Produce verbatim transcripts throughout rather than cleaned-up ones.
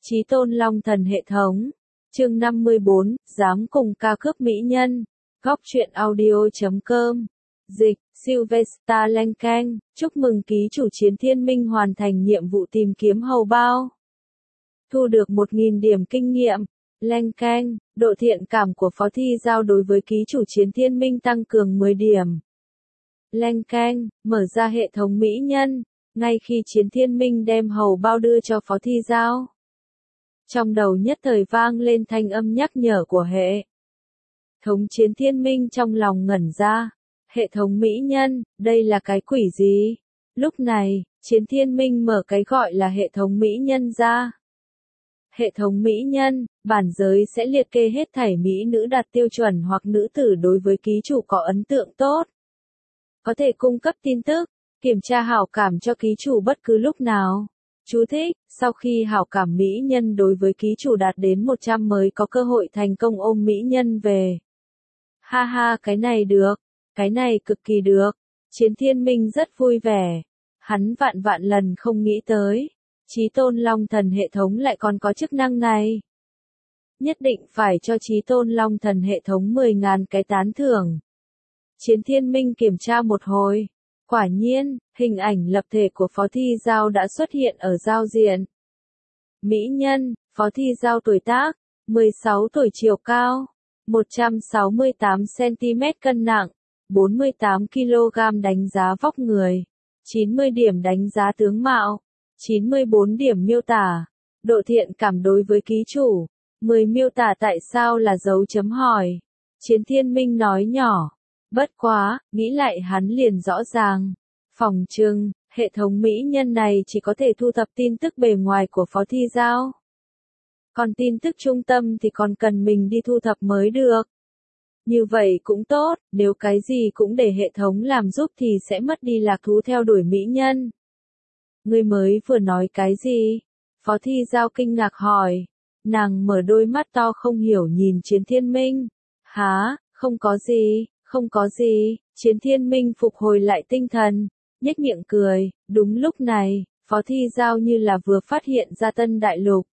Chí tôn long thần hệ thống. Chương năm mươi bốn, dám cùng ca cướp mỹ nhân. Góc truyện audio chấm com. Dịch, Sylvester Lenken, chúc mừng ký chủ Chiến Thiên Minh hoàn thành nhiệm vụ tìm kiếm hầu bao. Thu được một nghìn điểm kinh nghiệm. Lenken, độ thiện cảm của Phó Thi Giao đối với ký chủ Chiến Thiên Minh tăng cường mười điểm. Lenken, mở ra hệ thống mỹ nhân. Ngay khi Chiến Thiên Minh đem hầu bao đưa cho Phó Thi Giao, trong đầu nhất thời vang lên thanh âm nhắc nhở của hệ thống. Chiến Thiên Minh trong lòng ngẩn ra. Hệ thống mỹ nhân, đây là cái quỷ gì? Lúc này, Chiến Thiên Minh mở cái gọi là hệ thống mỹ nhân ra. Hệ thống mỹ nhân, bản giới sẽ liệt kê hết thảy mỹ nữ đạt tiêu chuẩn hoặc nữ tử đối với ký chủ có ấn tượng tốt. Có thể cung cấp tin tức, kiểm tra hảo cảm cho ký chủ bất cứ lúc nào. Chú thích, sau khi hảo cảm mỹ nhân đối với ký chủ đạt đến một trăm mới có cơ hội thành công ôm mỹ nhân về. Ha ha, cái này được, cái này cực kỳ được. Chiến Thiên Minh rất vui vẻ. Hắn vạn vạn lần không nghĩ tới, Chí Tôn Long Thần hệ thống lại còn có chức năng này. Nhất định phải cho Chí Tôn Long Thần hệ thống mười nghìn cái tán thưởng. Chiến Thiên Minh kiểm tra một hồi. Quả nhiên, hình ảnh lập thể của Phó Thi Giao đã xuất hiện ở giao diện. Mỹ nhân, Phó Thi Giao tuổi tác, mười sáu tuổi, chiều cao, một trăm sáu mươi tám xăng ti mét, cân nặng, bốn mươi tám ki lô gam, đánh giá vóc người, chín mươi điểm đánh giá tướng mạo, chín mươi bốn điểm miêu tả, độ thiện cảm đối với ký chủ, mười miêu tả tại sao là dấu chấm hỏi. Chiến Thiên Minh nói nhỏ. Bất quá, nghĩ lại hắn liền rõ ràng. Phòng trưng, hệ thống mỹ nhân này chỉ có thể thu thập tin tức bề ngoài của Phó Thi Giao. Còn tin tức trung tâm thì còn cần mình đi thu thập mới được. Như vậy cũng tốt, nếu cái gì cũng để hệ thống làm giúp thì sẽ mất đi lạc thú theo đuổi mỹ nhân. Ngươi mới vừa nói cái gì? Phó Thi Giao kinh ngạc hỏi. Nàng mở đôi mắt to không hiểu nhìn Chiến Thiên Minh. Hả, không có gì. Không có gì, Chiến Thiên Minh phục hồi lại tinh thần, nhếch miệng cười. Đúng lúc này, Phó Thi Giao như là vừa phát hiện ra tân đại lục.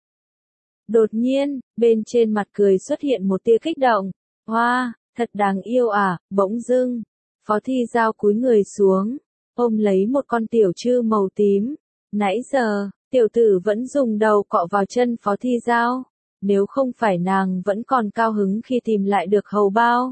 Đột nhiên, bên trên mặt cười xuất hiện một tia kích động. Hoa, wow, thật đáng yêu à, bỗng dưng. Phó Thi Giao cúi người xuống, ôm lấy một con tiểu trư màu tím. Nãy giờ, tiểu tử vẫn dùng đầu cọ vào chân Phó Thi Giao. Nếu không phải nàng vẫn còn cao hứng khi tìm lại được hầu bao,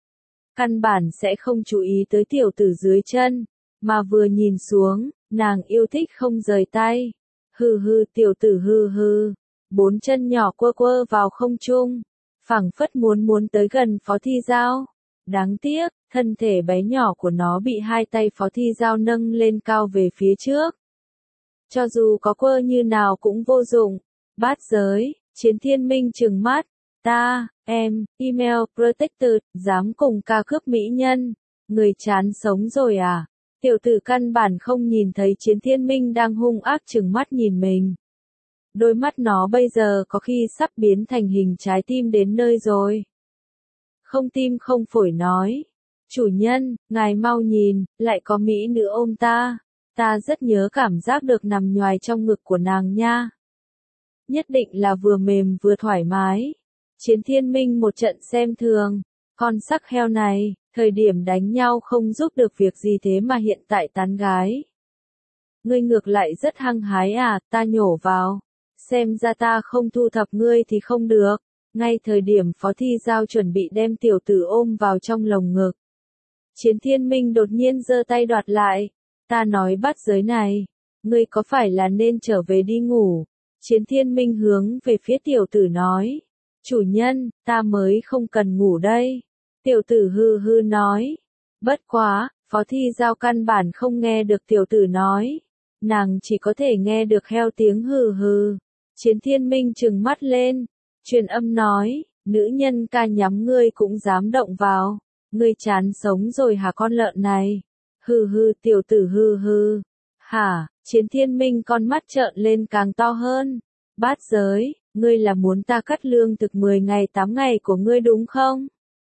căn bản sẽ không chú ý tới tiểu tử dưới chân, mà vừa nhìn xuống, nàng yêu thích không rời tay. Hừ hừ, tiểu tử hừ hừ, bốn chân nhỏ quơ quơ vào không trung, phảng phất muốn muốn tới gần Phó Thi Giao. Đáng tiếc, thân thể bé nhỏ của nó bị hai tay Phó Thi Giao nâng lên cao về phía trước. Cho dù có quơ như nào cũng vô dụng. Bát giới, Chiến Thiên Minh trừng mắt. Ta, em, email protected, dám cùng ca cướp mỹ nhân. Người chán sống rồi à? Tiểu tử căn bản không nhìn thấy Chiến Thiên Minh đang hung ác trừng mắt nhìn mình. Đôi mắt nó bây giờ có khi sắp biến thành hình trái tim đến nơi rồi. Không tim không phổi nói. Chủ nhân, ngài mau nhìn, lại có mỹ nữ ôm ta. Ta rất nhớ cảm giác được nằm nhoài trong ngực của nàng nha. Nhất định là vừa mềm vừa thoải mái. Chiến Thiên Minh một trận xem thường. Con sắc heo này, thời điểm đánh nhau không giúp được việc gì thế mà hiện tại tán gái. Ngươi ngược lại rất hăng hái à, ta nhổ vào. Xem ra ta không thu thập ngươi thì không được. Ngay thời điểm Phó Thi Giao chuẩn bị đem tiểu tử ôm vào trong lồng ngực, Chiến Thiên Minh đột nhiên giơ tay đoạt lại. Ta nói bát giới này, ngươi có phải là nên trở về đi ngủ? Chiến Thiên Minh hướng về phía tiểu tử nói. Chủ nhân, ta mới không cần ngủ đây. Tiểu tử hư hư nói. Bất quá, Phó Thi Giao căn bản không nghe được tiểu tử nói. Nàng chỉ có thể nghe được heo tiếng hừ hừ. Chiến Thiên Minh trừng mắt lên. Truyền âm nói, nữ nhân ca nhắm ngươi cũng dám động vào. Ngươi chán sống rồi hả con lợn này? Hừ hừ, tiểu tử hừ hừ. Hả? Chiến Thiên Minh con mắt trợn lên càng to hơn. Bát giới, ngươi là muốn ta cắt lương thực mười ngày tám ngày của ngươi đúng không?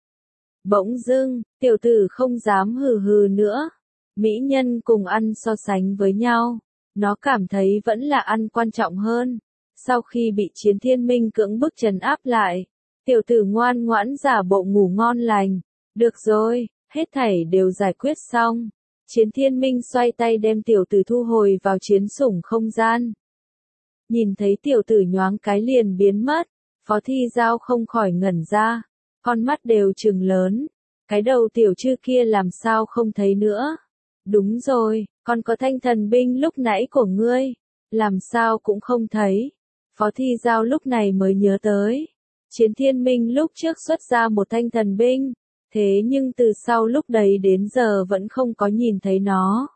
Bỗng dưng, tiểu tử không dám hừ hừ nữa. Mỹ nhân cùng ăn so sánh với nhau, nó cảm thấy vẫn là ăn quan trọng hơn. Sau khi bị Chiến Thiên Minh cưỡng bức trấn áp lại, tiểu tử ngoan ngoãn giả bộ ngủ ngon lành. Được rồi, hết thảy đều giải quyết xong. Chiến Thiên Minh xoay tay đem tiểu tử thu hồi vào chiến sủng không gian. Nhìn thấy tiểu tử nhoáng cái liền biến mất, Phó Thi Giao không khỏi ngẩn ra, con mắt đều trừng lớn. Cái đầu tiểu chư kia làm sao không thấy nữa? Đúng rồi, còn có thanh thần binh lúc nãy của ngươi, làm sao cũng không thấy. Phó Thi Giao lúc này mới nhớ tới. Chiến Thiên Minh lúc trước xuất ra một thanh thần binh, thế nhưng từ sau lúc đấy đến giờ vẫn không có nhìn thấy nó.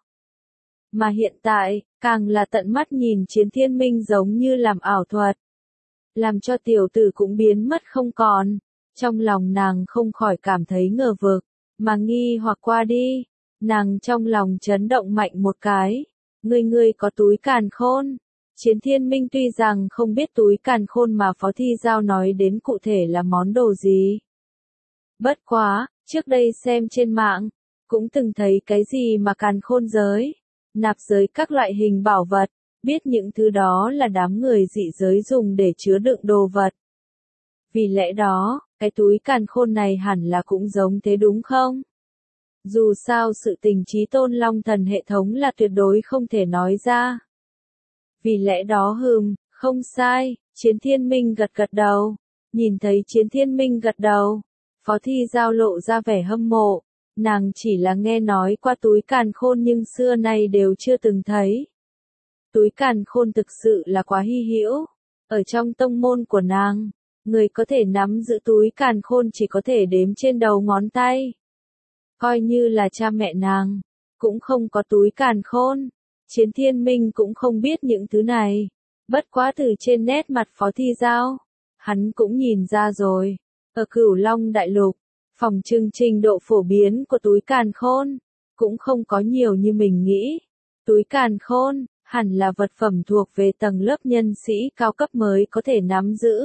Mà hiện tại, càng là tận mắt nhìn Chiến Thiên Minh giống như làm ảo thuật. Làm cho tiểu tử cũng biến mất không còn. Trong lòng nàng không khỏi cảm thấy ngờ vực, mà nghi hoặc qua đi. Nàng trong lòng chấn động mạnh một cái. Ngươi ngươi có túi càn khôn. Chiến Thiên Minh tuy rằng không biết túi càn khôn mà Phó Thi Giao nói đến cụ thể là món đồ gì. Bất quá, trước đây xem trên mạng, cũng từng thấy cái gì mà càn khôn giới, nạp giới các loại hình bảo vật, biết những thứ đó là đám người dị giới dùng để chứa đựng đồ vật. Vì lẽ đó, cái túi càn khôn này hẳn là cũng giống thế đúng không? Dù sao sự tình chí tôn long thần hệ thống là tuyệt đối không thể nói ra. Vì lẽ đó hừm, không sai, Chiến Thiên Minh gật gật đầu. Nhìn thấy Chiến Thiên Minh gật đầu, Phó Thi Giao lộ ra vẻ hâm mộ. Nàng chỉ là nghe nói qua túi càn khôn nhưng xưa nay đều chưa từng thấy. Túi càn khôn thực sự là quá hy hữu. Ở trong tông môn của nàng, người có thể nắm giữ túi càn khôn chỉ có thể đếm trên đầu ngón tay. Coi như là cha mẹ nàng, cũng không có túi càn khôn. Chiến Thiên Minh cũng không biết những thứ này. Bất quá từ trên nét mặt Phó Thi Giao, hắn cũng nhìn ra rồi. Ở Cửu Long Đại Lục, phòng trưng trình độ phổ biến của túi càn khôn, cũng không có nhiều như mình nghĩ. Túi càn khôn, hẳn là vật phẩm thuộc về tầng lớp nhân sĩ cao cấp mới có thể nắm giữ.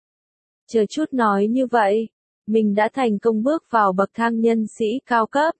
Chờ chút nói như vậy, mình đã thành công bước vào bậc thang nhân sĩ cao cấp.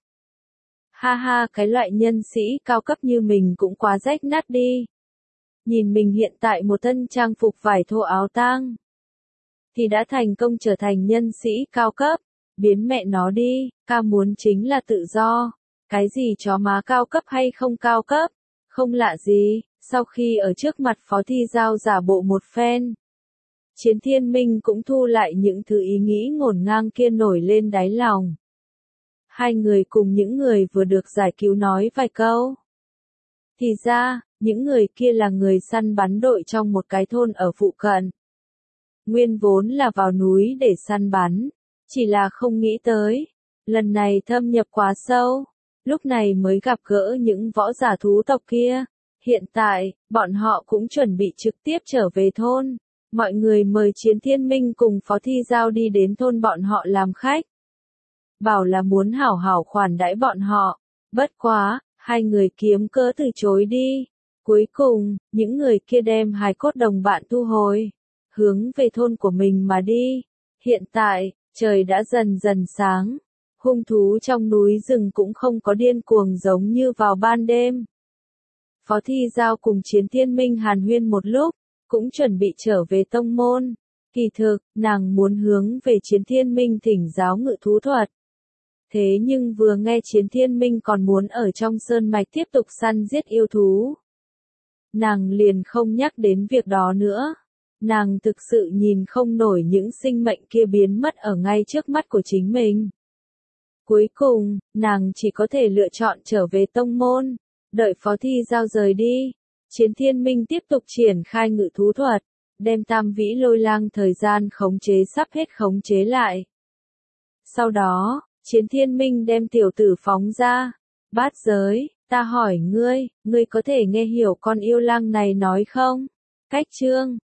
Ha ha, cái loại nhân sĩ cao cấp như mình cũng quá rách nát đi. Nhìn mình hiện tại một thân trang phục vải thô áo tang, thì đã thành công trở thành nhân sĩ cao cấp. Biến mẹ nó đi, ca muốn chính là tự do. Cái gì chó má cao cấp hay không cao cấp, không lạ gì. Sau khi ở trước mặt Phó Thi Giao giả bộ một phen, Chiến Thiên Minh cũng thu lại những thứ ý nghĩ ngổn ngang kia nổi lên đáy lòng. Hai người cùng những người vừa được giải cứu nói vài câu. Thì ra, những người kia là người săn bắn đội trong một cái thôn ở phụ cận. Nguyên vốn là vào núi để săn bắn, chỉ là không nghĩ tới, lần này thâm nhập quá sâu, lúc này mới gặp gỡ những võ giả thú tộc kia. Hiện tại, bọn họ cũng chuẩn bị trực tiếp trở về thôn. Mọi người mời Chiến Thiên Minh cùng Phó Thi Giao đi đến thôn bọn họ làm khách. Bảo là muốn hảo hảo khoản đãi bọn họ. Bất quá, hai người kiếm cớ từ chối đi. Cuối cùng, những người kia đem hài cốt đồng bạn thu hồi, hướng về thôn của mình mà đi. Hiện tại, trời đã dần dần sáng. Hung thú trong núi rừng cũng không có điên cuồng giống như vào ban đêm. Phó Thi Giao cùng Chiến Thiên Minh hàn huyên một lúc, cũng chuẩn bị trở về tông môn. Kỳ thực, nàng muốn hướng về Chiến Thiên Minh thỉnh giáo ngự thú thuật. Thế nhưng vừa nghe Chiến Thiên Minh còn muốn ở trong sơn mạch tiếp tục săn giết yêu thú, nàng liền không nhắc đến việc đó nữa. Nàng thực sự nhìn không nổi những sinh mệnh kia biến mất ở ngay trước mắt của chính mình. Cuối cùng, nàng chỉ có thể lựa chọn trở về tông môn. Đợi Phó Thi Giao rời đi, Chiến Thiên Minh tiếp tục triển khai ngự thú thuật, đem tam vĩ lôi lang thời gian khống chế sắp hết khống chế lại. Sau đó, Chiến Thiên Minh đem tiểu tử phóng ra. Bát giới, ta hỏi ngươi, ngươi có thể nghe hiểu con yêu lang này nói không? Cách chương